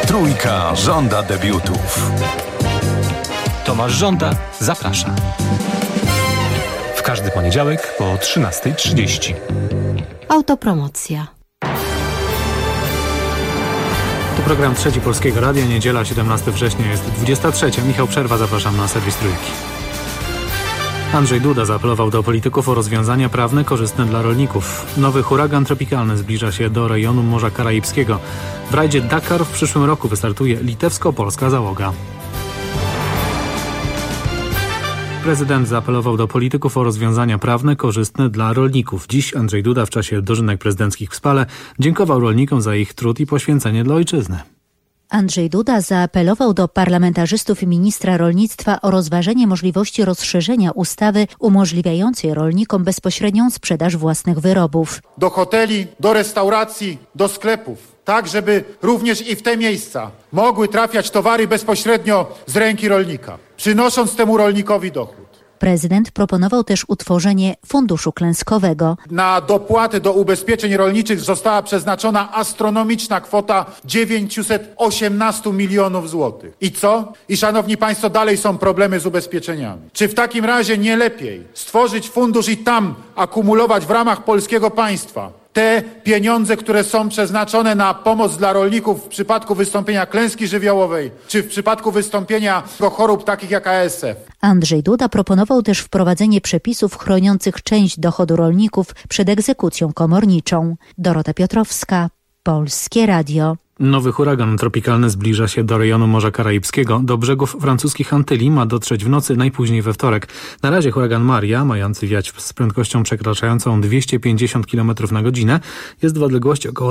Trójka żąda debiutów. Tomasz Żąda zaprasza. W każdy poniedziałek po 13:30. Autopromocja. To program Trzeci Polskiego Radia, niedziela 17 września jest 23. Michał Przerwa, zapraszam na serwis Trójki. Andrzej Duda zaapelował do polityków o rozwiązania prawne korzystne dla rolników. Nowy huragan tropikalny zbliża się do rejonu Morza Karaibskiego. W rajdzie Dakar w przyszłym roku wystartuje litewsko-polska załoga. Prezydent zaapelował do polityków o rozwiązania prawne korzystne dla rolników. Dziś Andrzej Duda w czasie dożynek prezydenckich w Spale dziękował rolnikom za ich trud i poświęcenie dla ojczyzny. Andrzej Duda zaapelował do parlamentarzystów i ministra rolnictwa o rozważenie możliwości rozszerzenia ustawy umożliwiającej rolnikom bezpośrednią sprzedaż własnych wyrobów. Do hoteli, do restauracji, do sklepów, tak żeby również i w te miejsca mogły trafiać towary bezpośrednio z ręki rolnika, przynosząc temu rolnikowi dochód. Prezydent proponował też utworzenie funduszu klęskowego. Na dopłaty do ubezpieczeń rolniczych została przeznaczona astronomiczna kwota 918 milionów złotych. I co? I szanowni państwo, dalej są problemy z ubezpieczeniami. Czy w takim razie nie lepiej stworzyć fundusz i tam akumulować w ramach polskiego państwa te pieniądze, które są przeznaczone na pomoc dla rolników w przypadku wystąpienia klęski żywiołowej, czy w przypadku wystąpienia chorób takich jak ASF? Andrzej Duda proponował też wprowadzenie przepisów chroniących część dochodu rolników przed egzekucją komorniczą. Dorota Piotrowska, Polskie Radio. Nowy huragan tropikalny zbliża się do rejonu Morza Karaibskiego. Do brzegów francuskich Antyli ma dotrzeć w nocy, najpóźniej we wtorek. Na razie huragan Maria, mający wiać z prędkością przekraczającą 250 km na godzinę, jest w odległości około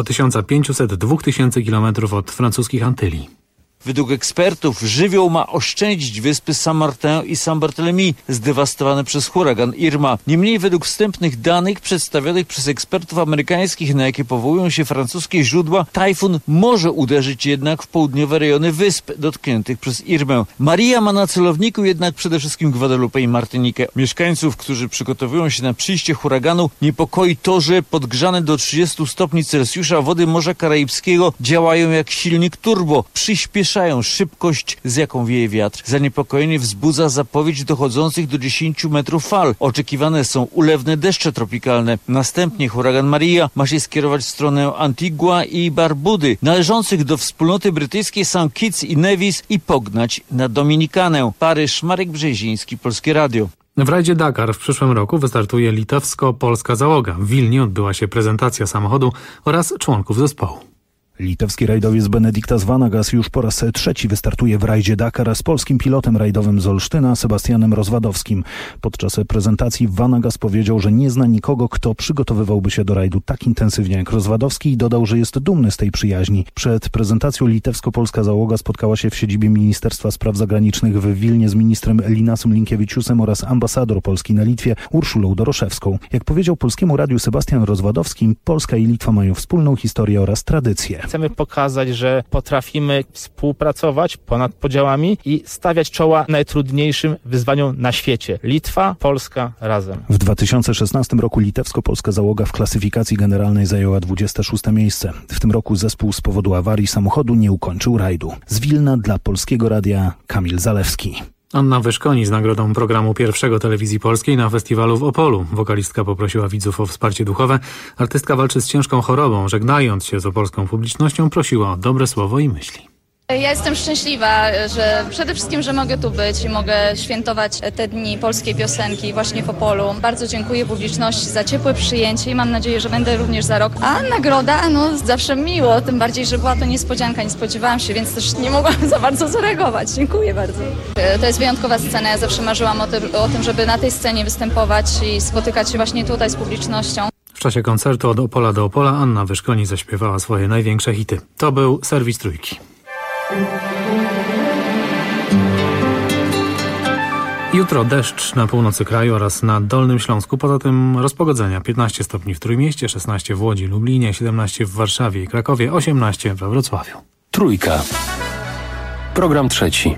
1500–2000 km od francuskich Antyli. Według ekspertów żywioł ma oszczędzić wyspy Saint-Martin i Saint-Barthélemy, zdewastowane przez huragan Irma. Niemniej według wstępnych danych przedstawionych przez ekspertów amerykańskich, na jakie powołują się francuskie źródła, tajfun może uderzyć jednak w południowe rejony wysp dotkniętych przez Irmę. Maria ma na celowniku jednak przede wszystkim Guadalupe i Martynikę. Mieszkańców, którzy przygotowują się na przyjście huraganu, niepokoi to, że podgrzane do 30 stopni Celsjusza wody Morza Karaibskiego działają jak silnik turbo, przyspieszają szybkość, z jaką wieje wiatr. Zaniepokojenie wzbudza zapowiedź dochodzących do 10 metrów fal. Oczekiwane są ulewne deszcze tropikalne. Następnie huragan Maria ma się skierować w stronę Antigua i Barbudy, należących do wspólnoty brytyjskiej St. Kitts i Nevis, i pognać na Dominikanę. Paryż, Marek Brzeziński, Polskie Radio. W rajdzie Dakar w przyszłym roku wystartuje litewsko-polska załoga. W Wilnie odbyła się prezentacja samochodu oraz członków zespołu. Litewski rajdowiec Benediktas Vanagas już po raz trzeci wystartuje w rajdzie Dakar z polskim pilotem rajdowym z Olsztyna Sebastianem Rozwadowskim. Podczas prezentacji Vanagas powiedział, że nie zna nikogo, kto przygotowywałby się do rajdu tak intensywnie jak Rozwadowski, i dodał, że jest dumny z tej przyjaźni. Przed prezentacją litewsko-polska załoga spotkała się w siedzibie Ministerstwa Spraw Zagranicznych w Wilnie z ministrem Linasem Linkiewiciusem oraz ambasador Polski na Litwie Urszulą Doroszewską. Jak powiedział Polskiemu Radiu Sebastian Rozwadowski, Polska i Litwa mają wspólną historię oraz tradycję. Chcemy pokazać, że potrafimy współpracować ponad podziałami i stawiać czoła najtrudniejszym wyzwaniom na świecie. Litwa, Polska razem. W 2016 roku litewsko-polska załoga w klasyfikacji generalnej zajęła 26. miejsce. W tym roku zespół z powodu awarii samochodu nie ukończył rajdu. Z Wilna dla Polskiego Radia Kamil Zalewski. Anna Wyszkoni z nagrodą programu Pierwszego Telewizji Polskiej na festiwalu w Opolu. Wokalistka poprosiła widzów o wsparcie duchowe. Artystka walczy z ciężką chorobą. Żegnając się z opolską publicznością, prosiła o dobre słowo i myśli. Ja jestem szczęśliwa, że przede wszystkim, że mogę tu być i mogę świętować te dni polskiej piosenki właśnie w Opolu. Bardzo dziękuję publiczności za ciepłe przyjęcie i mam nadzieję, że będę również za rok. A nagroda, no zawsze miło, tym bardziej, że była to niespodzianka, nie spodziewałam się, więc też nie mogłam za bardzo zareagować. Dziękuję bardzo. To jest wyjątkowa scena, ja zawsze marzyłam o tym, żeby na tej scenie występować i spotykać się właśnie tutaj z publicznością. W czasie koncertu Od Opola do Opola Anna Wyszkoni zaśpiewała swoje największe hity. To był serwis Trójki. Jutro deszcz na północy kraju oraz na Dolnym Śląsku. Poza tym rozpogodzenia 15 stopni w Trójmieście, 16 w Łodzi, Lublinie, 17 w Warszawie i Krakowie, 18 we Wrocławiu. Trójka. Program trzeci.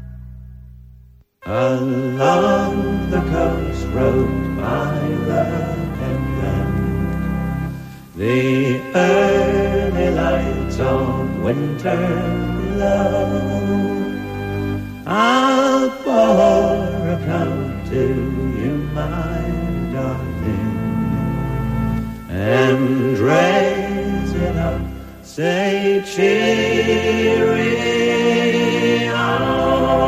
Along the coast road by the headland, the early lights of winter love. I'll pour a cup to you, my darling, and raise it up, say cheerio.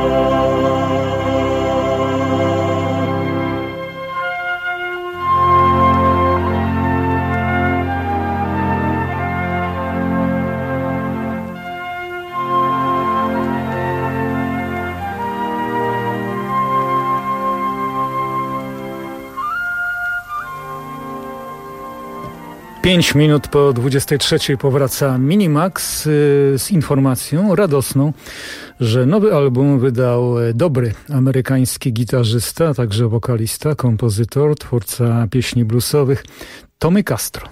Pięć minut po 23 powraca Minimax z informacją radosną, że nowy album wydał dobry amerykański gitarzysta, a także wokalista, kompozytor, twórca pieśni bluesowych Tommy Castro.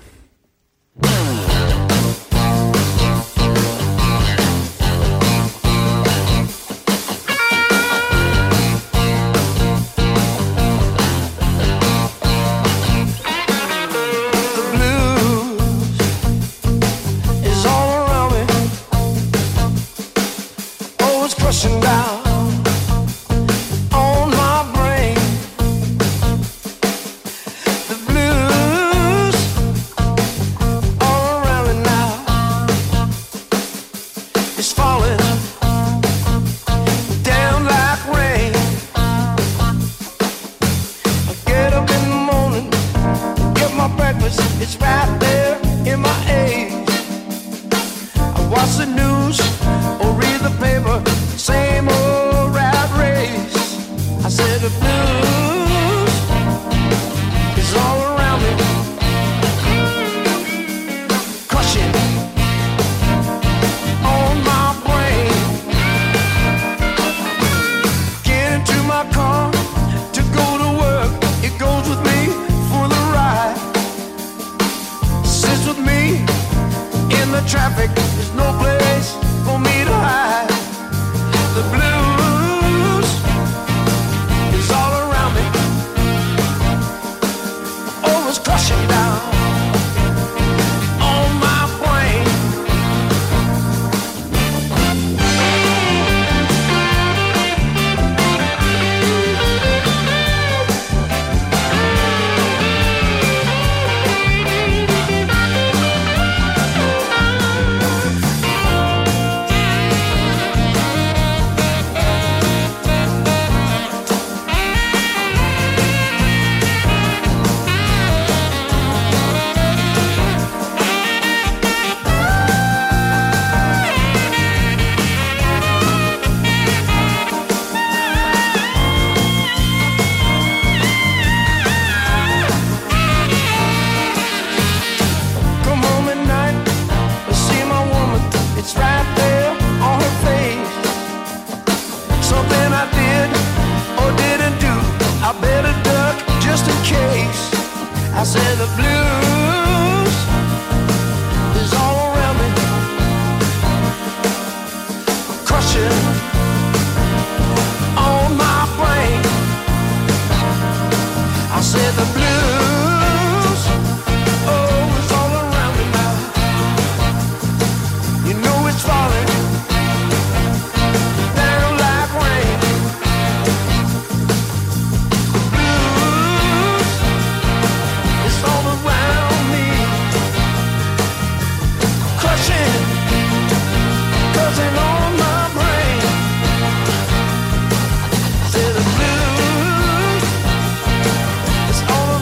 It's all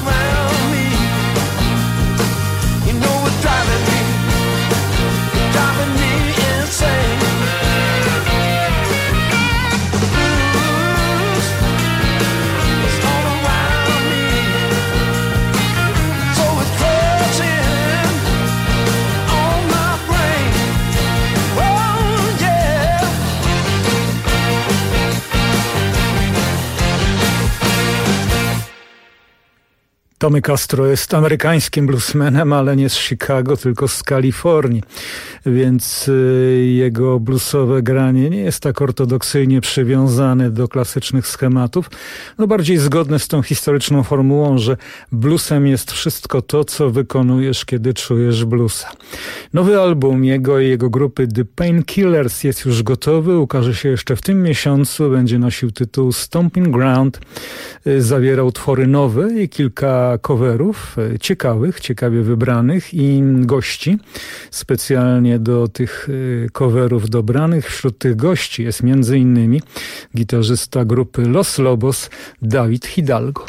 Tommy Castro jest amerykańskim bluesmanem, ale nie z Chicago, tylko z Kalifornii, więc jego bluesowe granie nie jest tak ortodoksyjnie przywiązane do klasycznych schematów, no bardziej zgodne z tą historyczną formułą, że bluesem jest wszystko to, co wykonujesz, kiedy czujesz bluesa. Nowy album jego i jego grupy The Painkillers jest już gotowy, ukaże się jeszcze w tym miesiącu, będzie nosił tytuł Stomping Ground, zawierał utwory nowe i kilka coverów ciekawie wybranych i gości specjalnie do tych coverów dobranych. Wśród tych gości jest m.in. gitarzysta grupy Los Lobos David Hidalgo.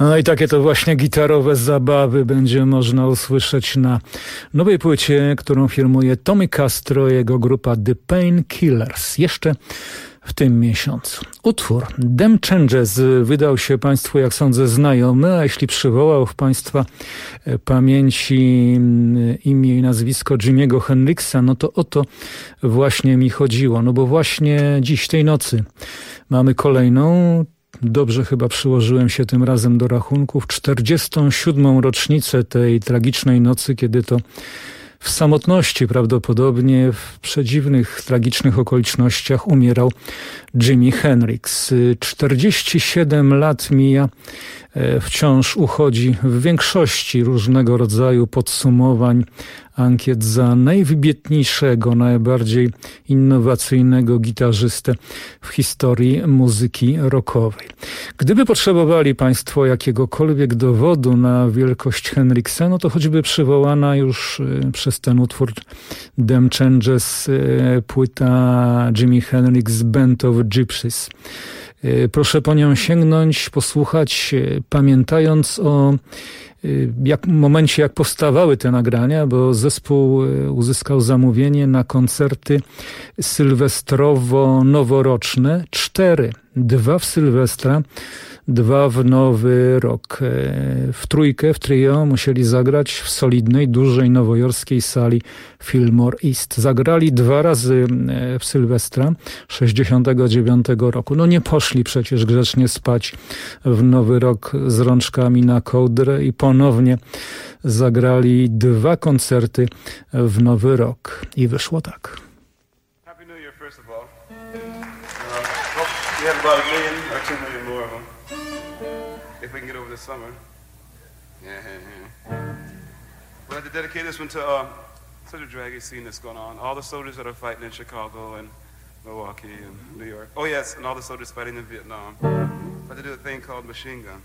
No i takie to właśnie gitarowe zabawy będzie można usłyszeć na nowej płycie, którą firmuje Tommy Castro i jego grupa The Painkillers. Jeszcze w tym miesiącu. Utwór Them Changes wydał się Państwu, jak sądzę, znajomy, a jeśli przywołał w Państwa pamięci imię i nazwisko Jimiego Hendrixa, no to o to właśnie mi chodziło. No bo właśnie dziś, tej nocy mamy kolejną, dobrze chyba przyłożyłem się tym razem do rachunków, 47. rocznicę tej tragicznej nocy, kiedy to w samotności prawdopodobnie, w przedziwnych, tragicznych okolicznościach umierał Jimi Hendrix. 47 lat mija, wciąż uchodzi w większości różnego rodzaju podsumowań, ankiet za najwybitniejszego, najbardziej innowacyjnego gitarzystę w historii muzyki rockowej. Gdyby potrzebowali Państwo jakiegokolwiek dowodu na wielkość Hendrixa, no to choćby przywołana już przez ten utwór Them Changes płyta Jimi Hendrix Band of Gypsies. Proszę po nią sięgnąć, posłuchać, pamiętając o momencie, jak powstawały te nagrania, bo zespół uzyskał zamówienie na koncerty sylwestrowo-noworoczne. 4. 2 w Sylwestra, 2 w Nowy Rok. W trójkę, w trio musieli zagrać w solidnej, dużej nowojorskiej sali Fillmore East. Zagrali 2 razy w Sylwestra 69 roku. No nie poszli przecież grzecznie spać w Nowy Rok z rączkami na kołdrę i ponownie zagrali 2 koncerty w Nowy Rok. I wyszło tak. Happy New Year, first of all. We have about 1 million or 2 million more of them. If we can get over this summer. Yeah. We'd like to dedicate this one to such a draggy scene that's going on. All the soldiers that are fighting in Chicago and Milwaukee and New York. Oh yes, and all the soldiers fighting in Vietnam. We'd like to do a thing called Machine Gun.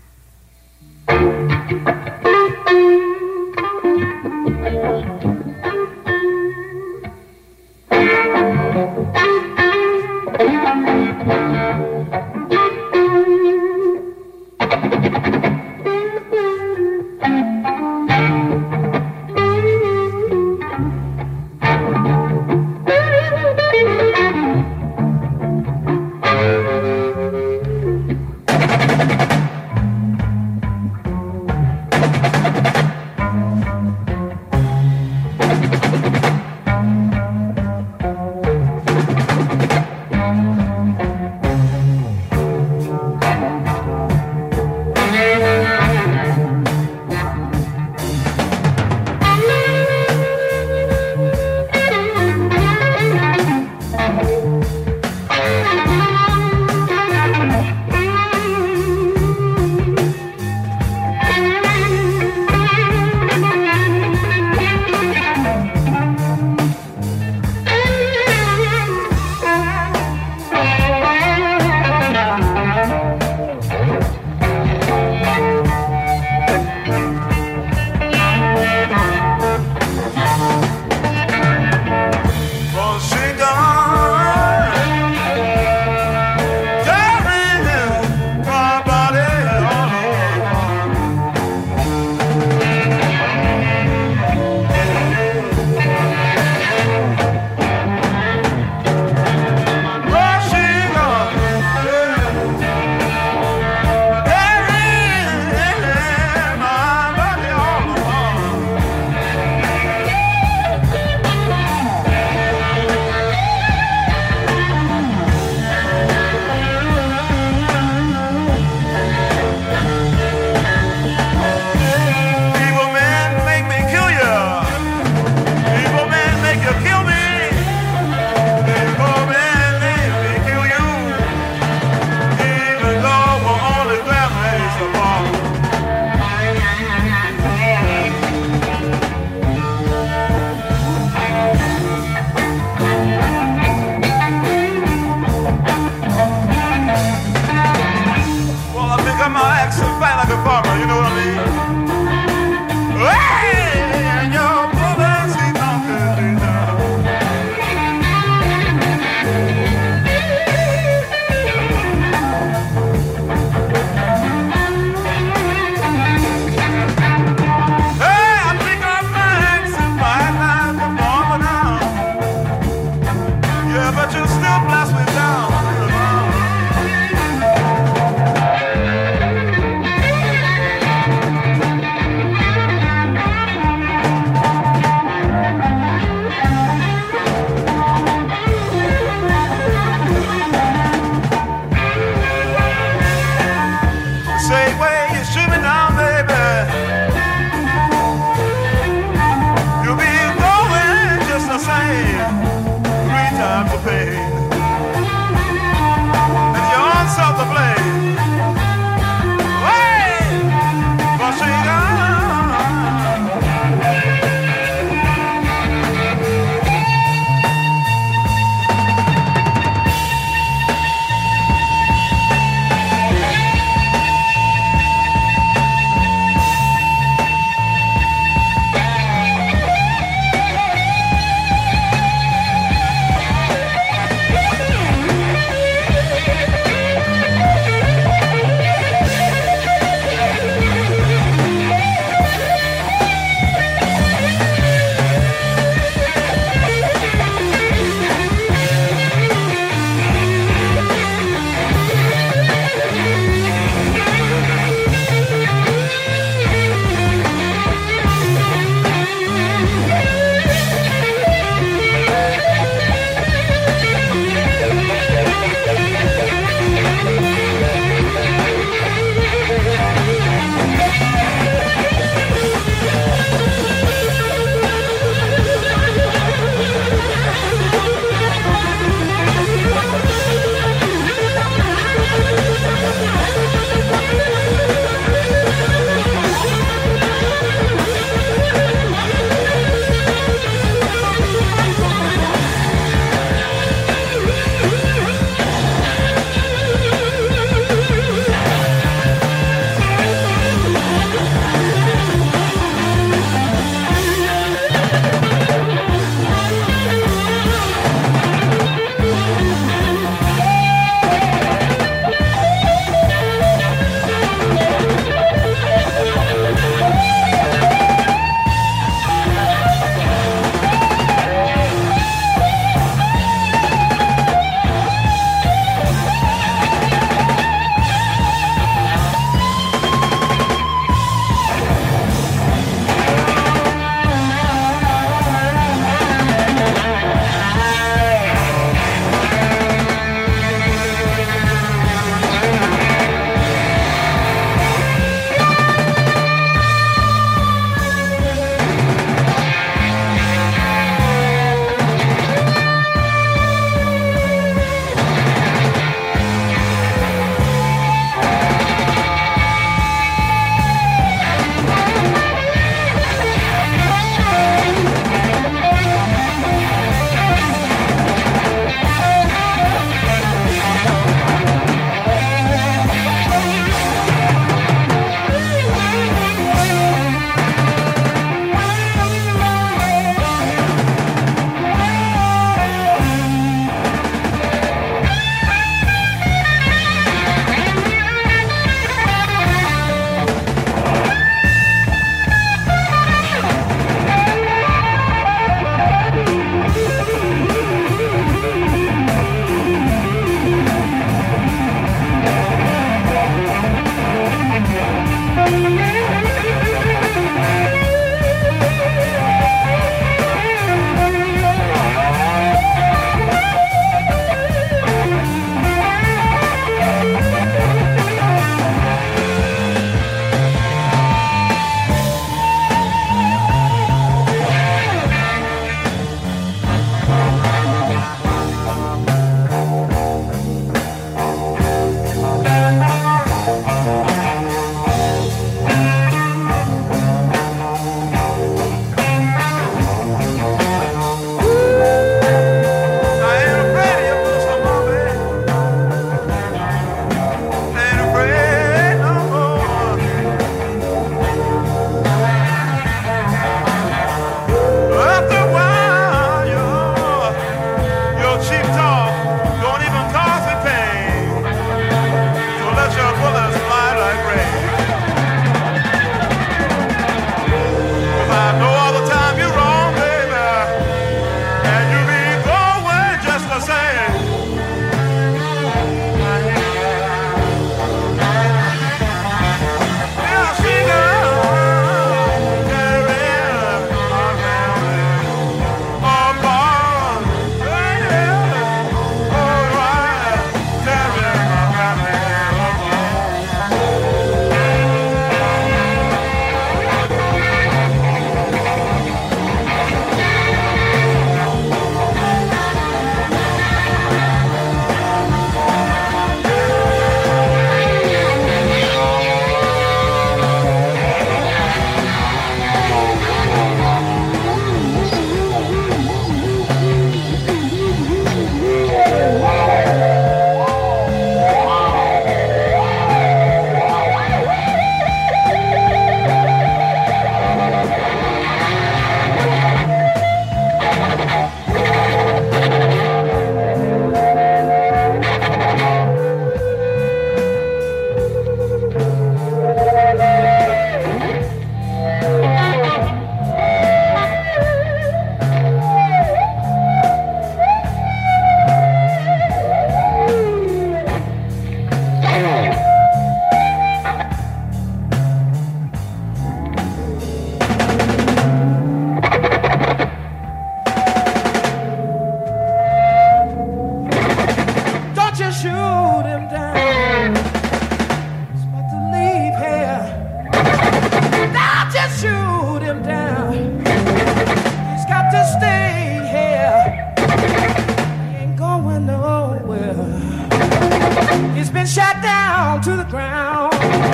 down to the ground.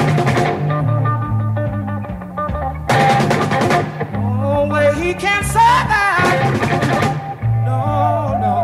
Oh, well, he can't say that. No, no.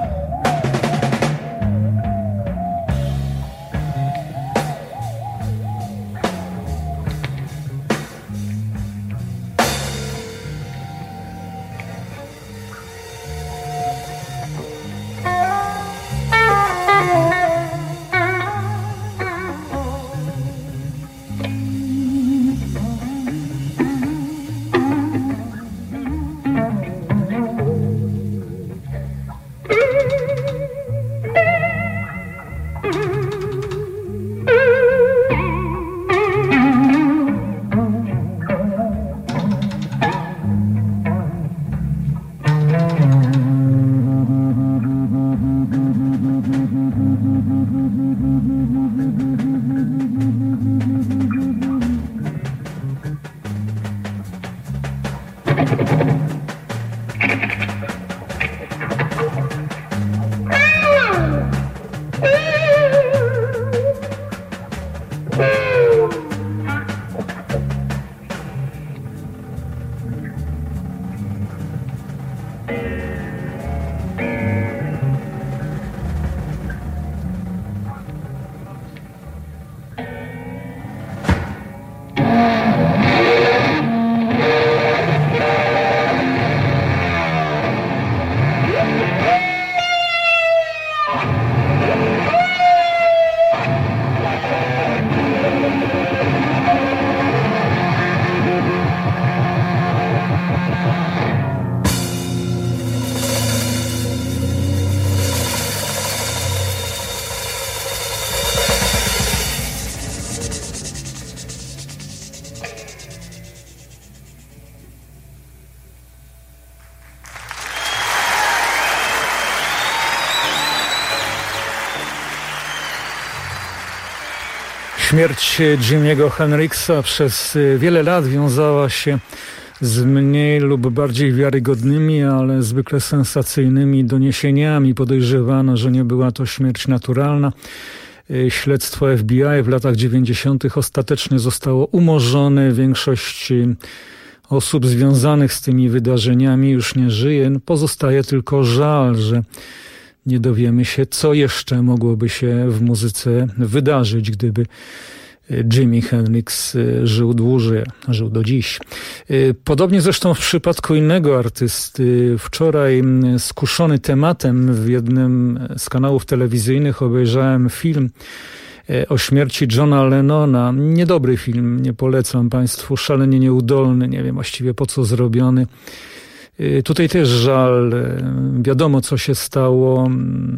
Śmierć Jimiego Hendrixa przez wiele lat wiązała się z mniej lub bardziej wiarygodnymi, ale zwykle sensacyjnymi doniesieniami. Podejrzewano, że nie była to śmierć naturalna. Śledztwo FBI w latach 90. ostatecznie zostało umorzone. Większość osób związanych z tymi wydarzeniami już nie żyje. Pozostaje tylko żal, że nie dowiemy się, co jeszcze mogłoby się w muzyce wydarzyć, gdyby Jimi Hendrix żył dłużej, żył do dziś. Podobnie zresztą w przypadku innego artysty. Wczoraj skuszony tematem w jednym z kanałów telewizyjnych obejrzałem film o śmierci Johna Lennona. Niedobry film, nie polecam Państwu, szalenie nieudolny, nie wiem właściwie po co zrobiony. Tutaj też żal, wiadomo co się stało,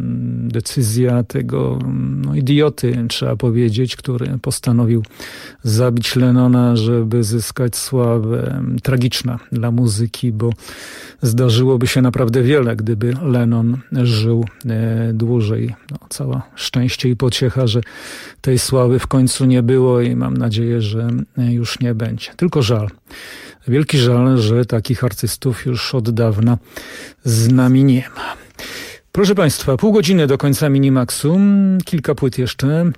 decyzja tego idioty, trzeba powiedzieć, który postanowił zabić Lennona, żeby zyskać sławę. Tragiczna dla muzyki, bo zdarzyłoby się naprawdę wiele, gdyby Lennon żył dłużej. Cała szczęście i pociecha, że tej sławy w końcu nie było i mam nadzieję, że już nie będzie. Tylko żal. Wielki żal, że takich artystów już od dawna z nami nie ma. Proszę Państwa, pół godziny do końca Minimaxu, kilka płyt jeszcze.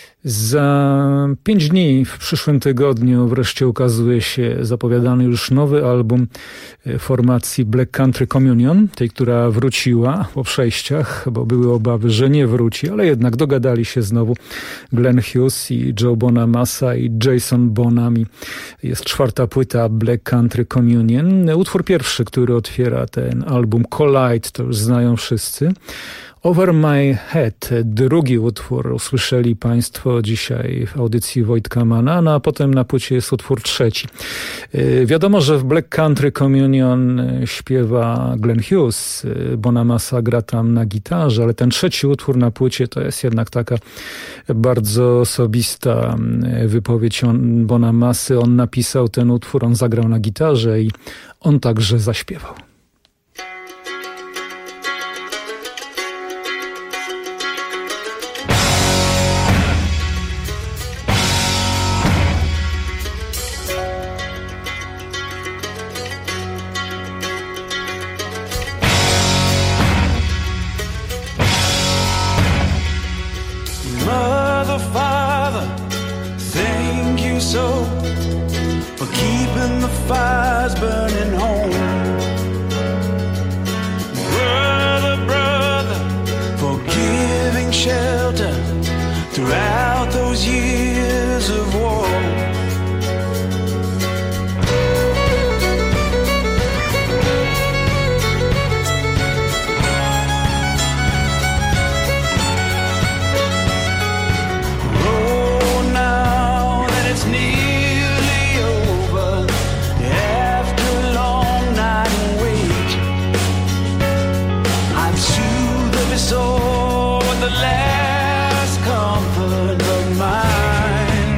Za 5 dni w przyszłym tygodniu wreszcie ukazuje się zapowiadany już nowy album formacji Black Country Communion, tej, która wróciła po przejściach, bo były obawy, że nie wróci, ale jednak dogadali się znowu Glenn Hughes i Joe Bonamassa i Jason Bonham. Jest 4. płyta Black Country Communion. Utwór pierwszy, który otwiera ten album, Collide, to już znają wszyscy. Over My Head, drugi utwór usłyszeli Państwo dzisiaj w audycji Wojtka Mana, no a potem na płycie jest utwór trzeci. Wiadomo, że w Black Country Communion śpiewa Glenn Hughes, Bonamassa gra tam na gitarze, ale ten trzeci utwór na płycie to jest jednak taka bardzo osobista wypowiedź Bonamassy. On napisał ten utwór, on zagrał na gitarze i on także zaśpiewał. Mother, Father, soul with the last comfort of mine.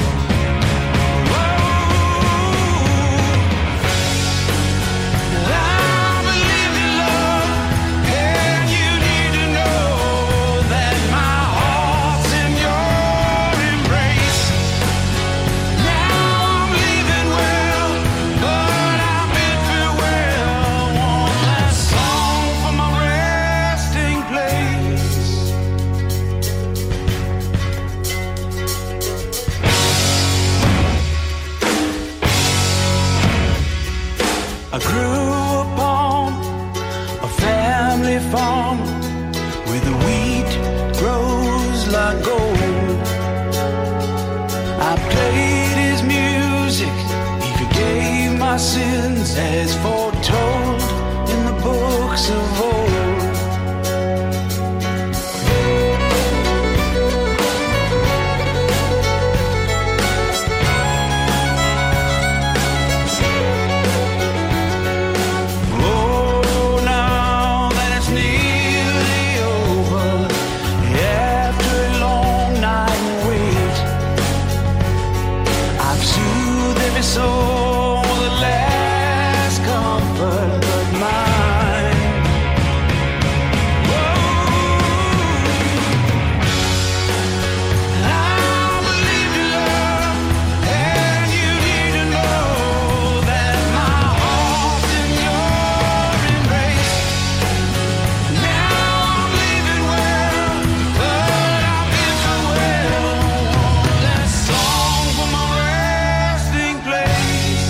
I believe in love, and you need to know that my heart's in your embrace. Now I'm leaving well, but I bid farewell. One last song for my resting place. I grew upon a family farm where the wheat grows like gold. I played his music, he forgave my sins as foretold in the books of old. Oh, now that it's nearly over, after a long night and wait, I've soothed every soul with the last comfort of mine. I believe in love, and you need to know that my heart's in your embrace. Now I'm leaving well, but I've been farewell. One last song for my resting place.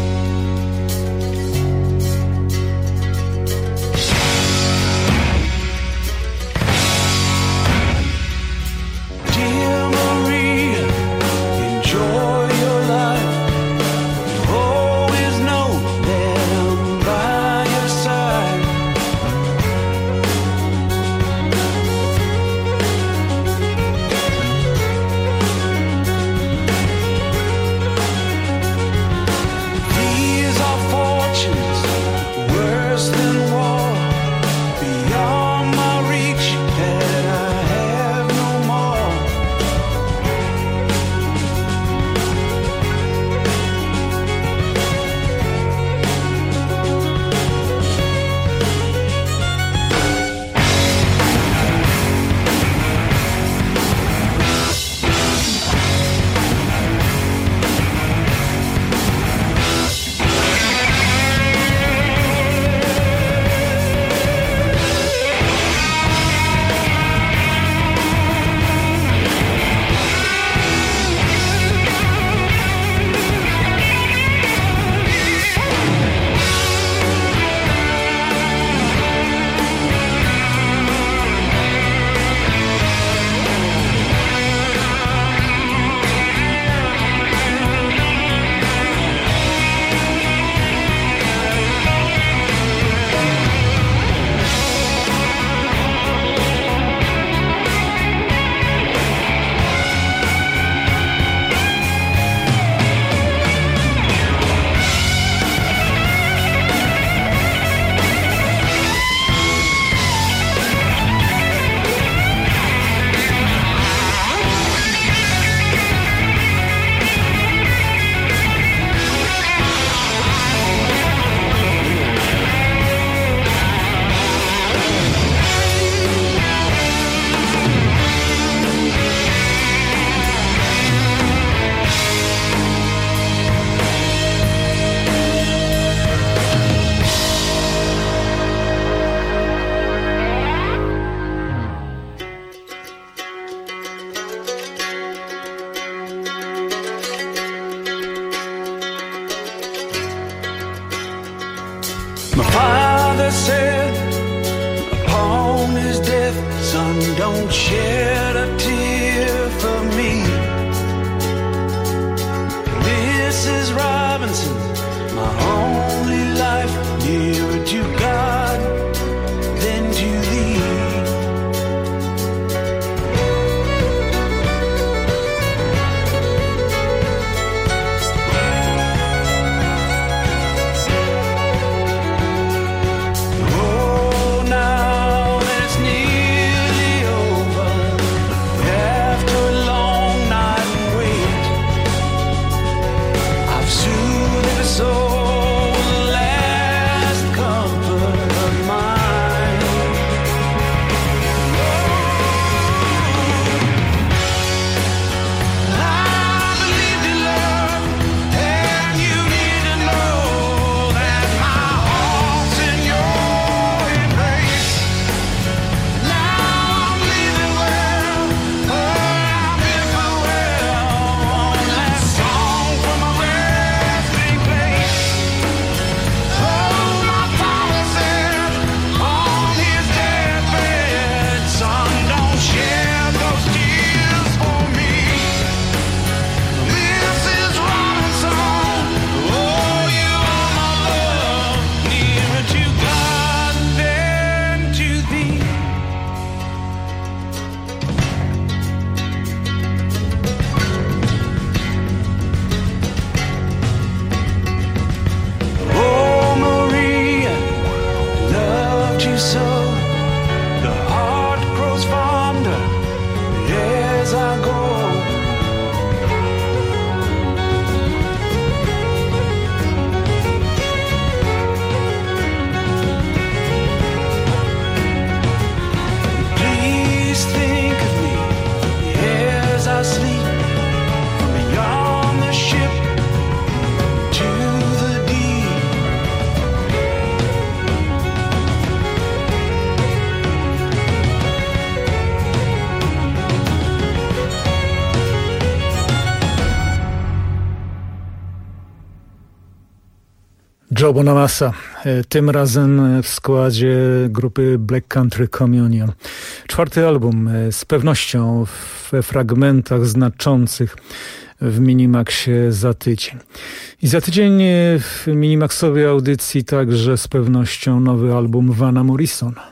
Dear Maria, enjoy your life. You always know that I'm by your side. These are fortunes worse than war, beyond my reach that I have no more. My father said upon his death, son, don't shed a tear for me. Mrs. Robinson, my only life, nearer to God than to thee. Oh, now that it's near Joe Bonamassa, tym razem w składzie grupy Black Country Communion. 4. album, z pewnością we fragmentach znaczących w Minimaxie za tydzień. I za tydzień w Minimaxowej audycji także z pewnością nowy album Vana Morrisona.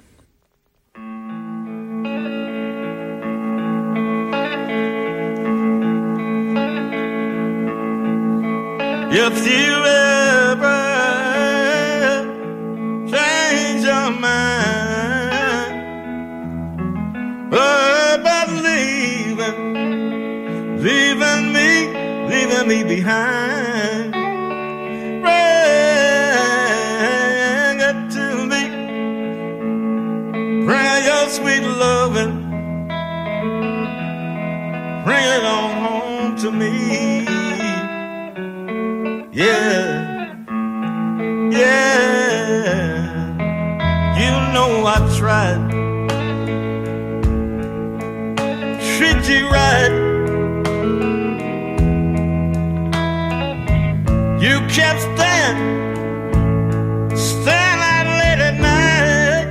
If you ever change your mind about leaving me behind, bring it to me, bring your sweet loving, bring it on home to me. Yeah, yeah, you know I tried, treat you right, you kept staying out late at night,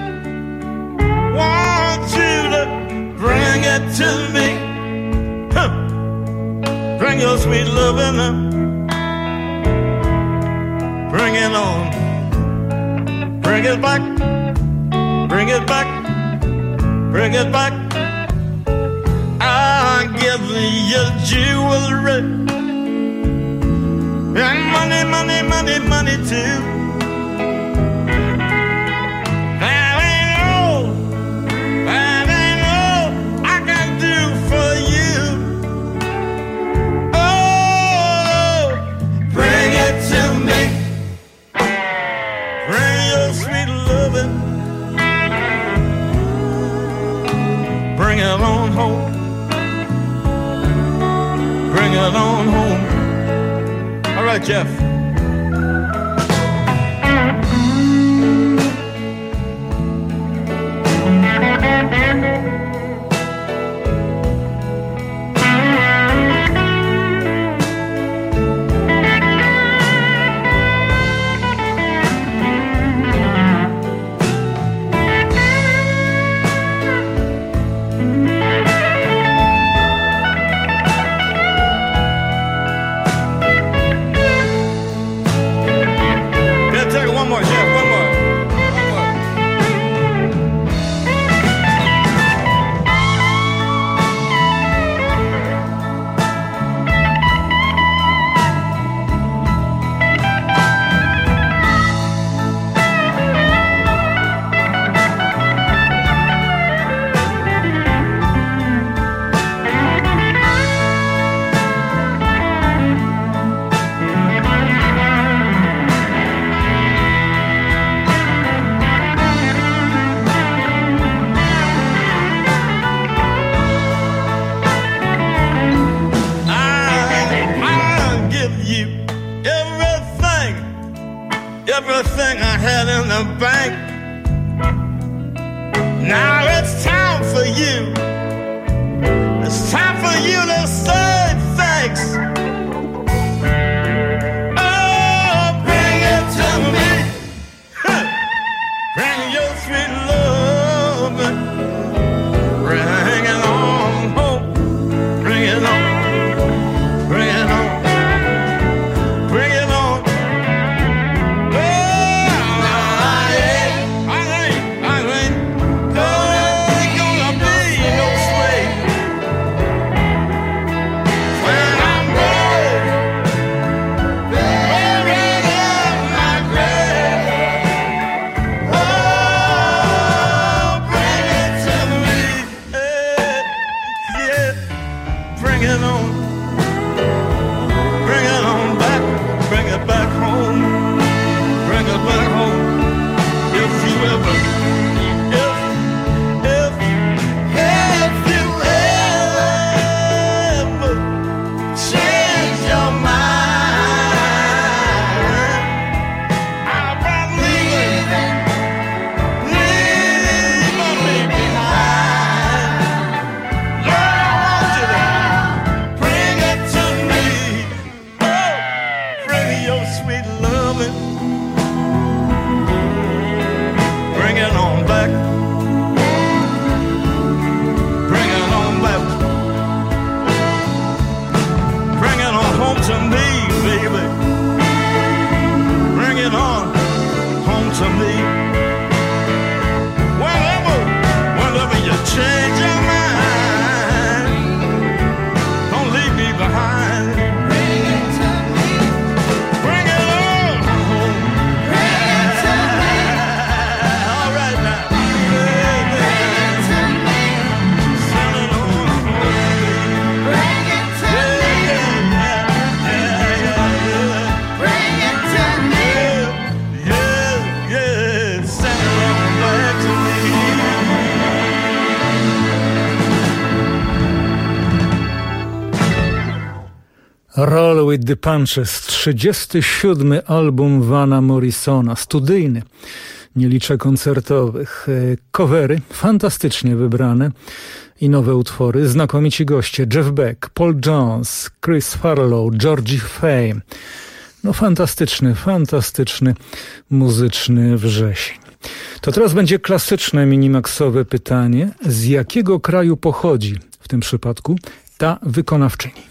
want you to bring it to me, bring your sweet loving up. Bring it on, bring it back, bring it back, bring it back. I'll give you jewelry and money, money, money, money too. That ain't all I can do for you. Oh, bring it to me. Bring your sweet loving, bring it on home, bring it on home. All right, Jeff. Everything I had in the bank. Now it's time for you. It's time for you to say thanks. Oh, bring it to me. Bring your sweet love. Bring it on home. Bring it on. Bring it on. Bring it on. Roll with the Punches, 37. album Vana Morrisona, studyjny, nie liczę koncertowych. Covery fantastycznie wybrane i nowe utwory, znakomici goście, Jeff Beck, Paul Jones, Chris Farlow, Georgie Fay. No fantastyczny muzyczny wrzesień. To teraz będzie klasyczne minimaksowe pytanie, z jakiego kraju pochodzi w tym przypadku ta wykonawczyni?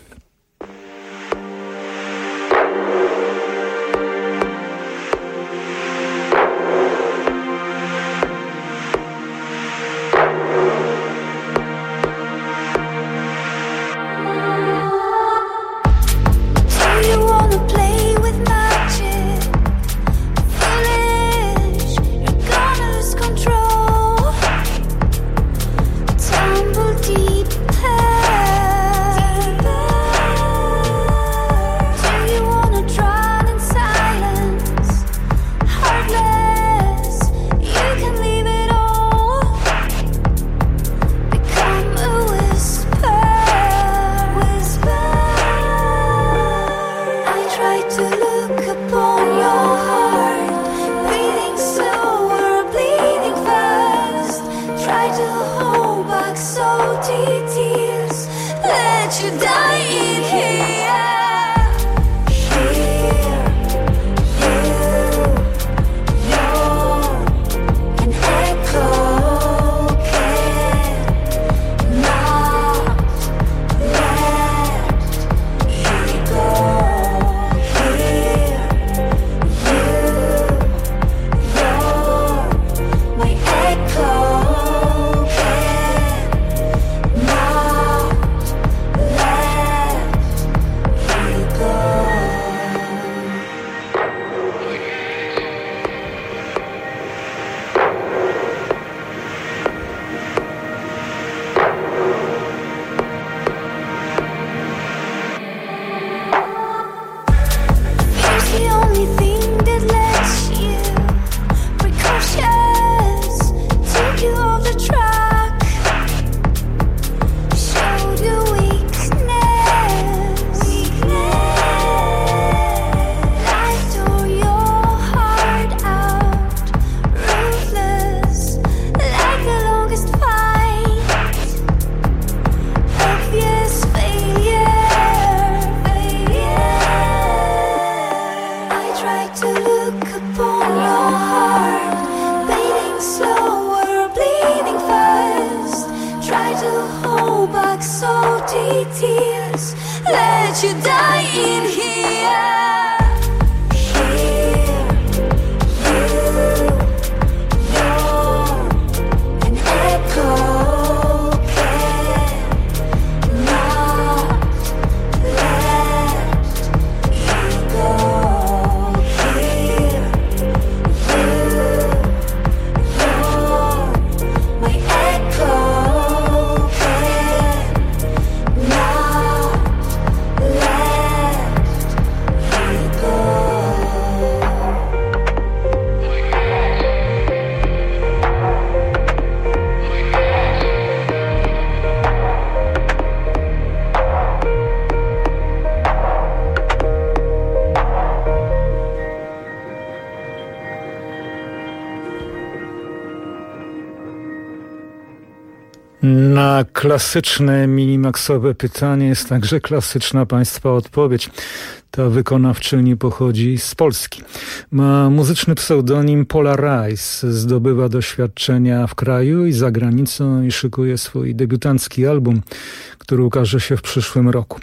Na klasyczne minimaksowe pytanie jest także klasyczna Państwa odpowiedź. Ta wykonawczyni pochodzi z Polski. Ma muzyczny pseudonim Polarize, zdobywa doświadczenia w kraju i za granicą i szykuje swój debiutancki album, który ukaże się w przyszłym roku.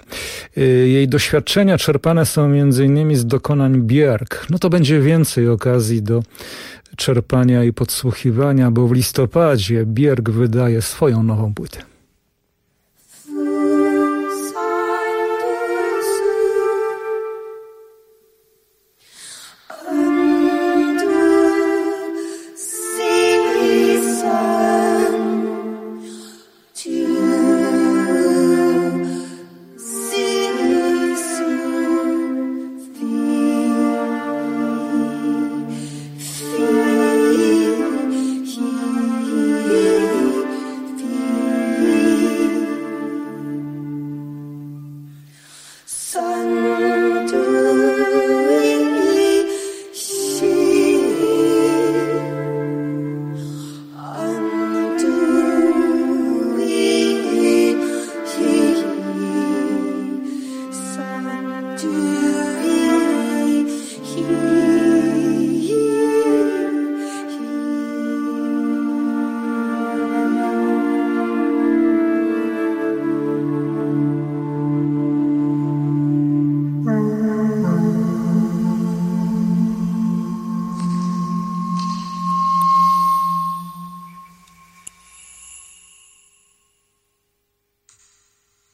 Jej doświadczenia czerpane są m.in. z dokonań Björk. No to będzie więcej okazji do czerpania i podsłuchiwania, bo w listopadzie Björk wydaje swoją nową płytę. Feel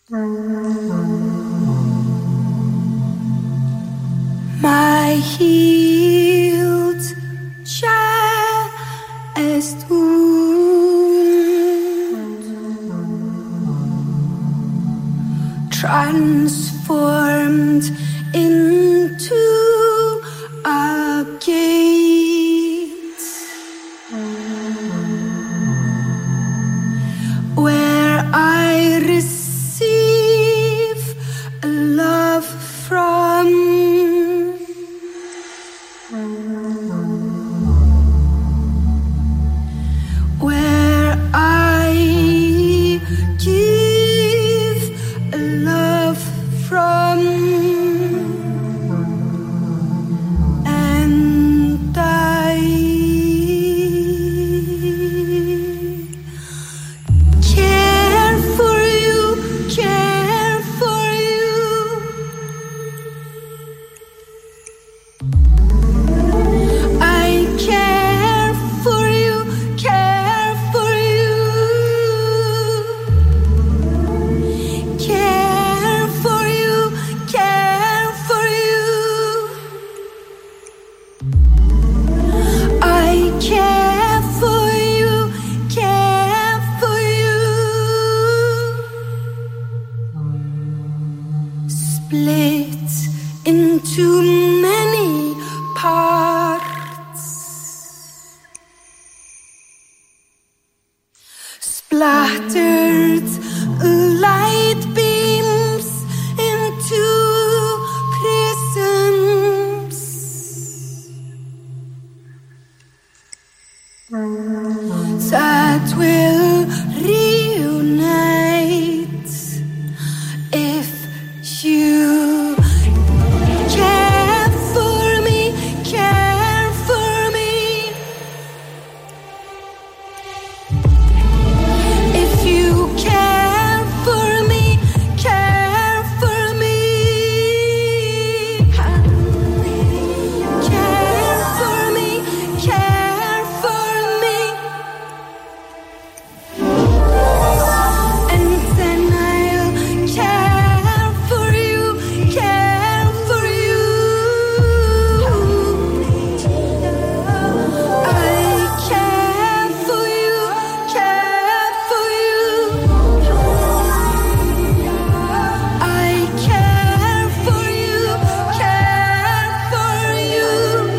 My healed chest wound transformed into a gate where I receive love from. Where I give love from, and I care for you, care for you. I care for you, care for you. Care for you, care for you. I care for you, care for you. Split into many parts, splattered light beams into prisms that will reunite if you care for me, care for me. If you care for me, care for me. Care for me, care for me. And then I'll care for you, care for you. I care for you, care for you. I care for you, care for you.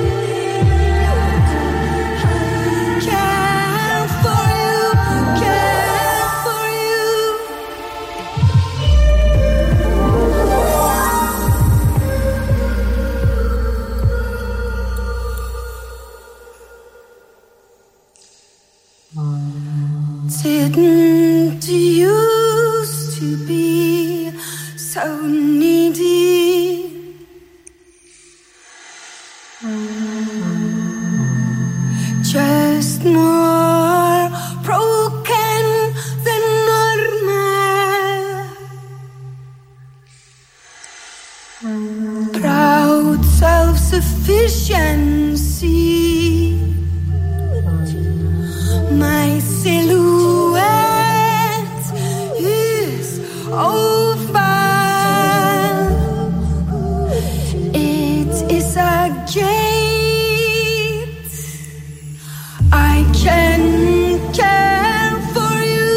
Care for you, care for you. Didn't used to be so needy. Just more broken than normal. Proud self-sufficiency. My silhouette is oval. It is a gate. I can care for you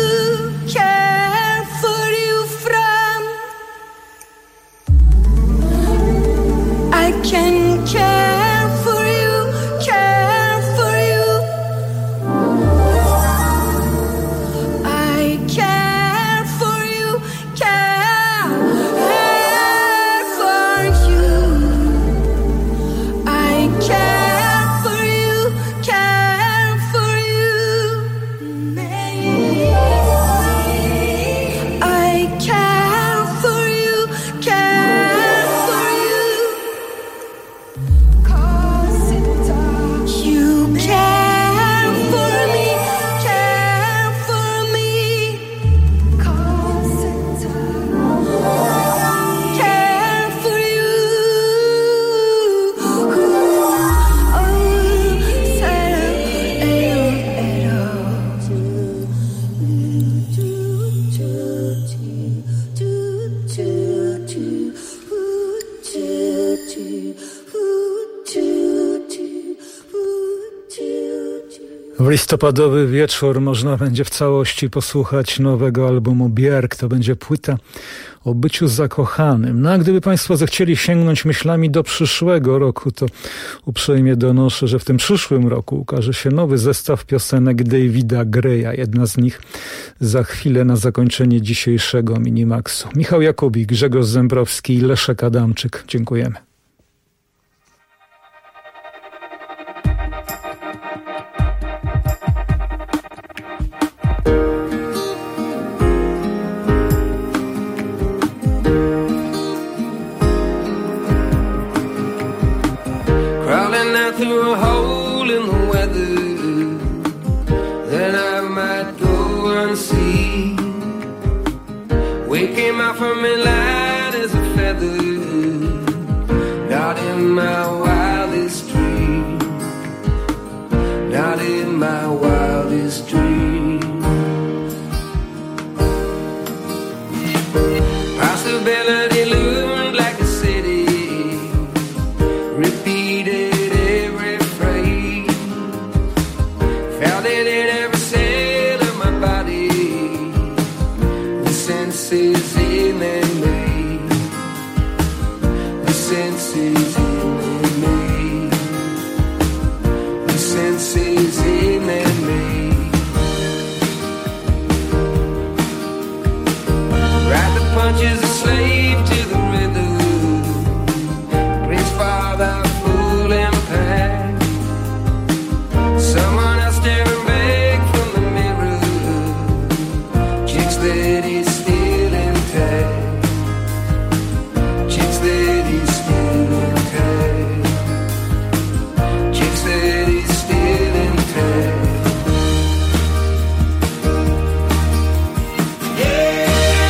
from. I can care listopadowy wieczór można będzie w całości posłuchać nowego albumu Björk. To będzie płyta o byciu zakochanym. No a gdyby Państwo zechcieli sięgnąć myślami do przyszłego roku, to uprzejmie donoszę, że w tym przyszłym roku ukaże się nowy zestaw piosenek Davida Greya. Jedna z nich za chwilę na zakończenie dzisiejszego Minimaxu. Michał Jakubik, Grzegorz Zembrowski i Leszek Adamczyk. Dziękujemy. Through a hole in the weather, then I might go and see. We came out from it light as a feather, not in my wildest dream, not in my wildest dream. Possibility loomed like a city, repeated. Senses in me, the senses in me, the senses in me. Ride the punches, a slave to the rhythm. Praise Father, fool and pack. Someone else staring back from the mirror. Chicks that is chicks that he's still intact. Chicks that he's still intact. Yeah.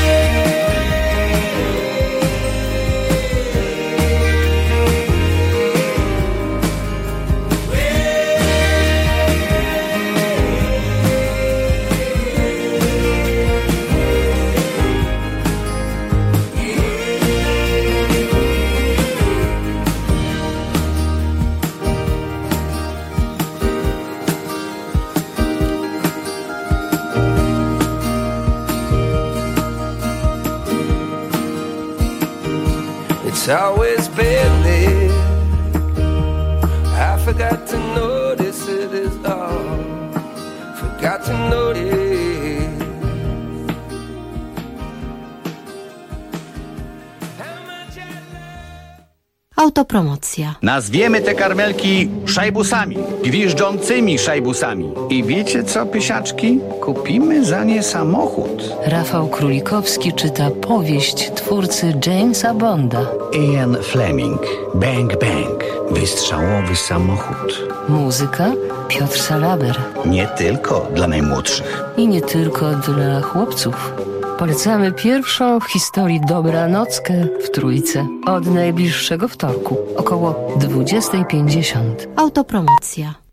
It's always been there. I forgot to notice it is all. Forgot to notice. Autopromocja. Nazwiemy te karmelki szajbusami, gwiżdżącymi szajbusami. I wiecie co, pysiaczki? Kupimy za nie samochód. Rafał Królikowski czyta powieść twórcy Jamesa Bonda. Ian Fleming. Bang Bang. Wystrzałowy samochód. Muzyka Piotr Salaber. Nie tylko dla najmłodszych. I nie tylko dla chłopców. Polecamy pierwszą w historii dobranockę w Trójce. Od najbliższego wtorku, około 20:50. Autopromocja.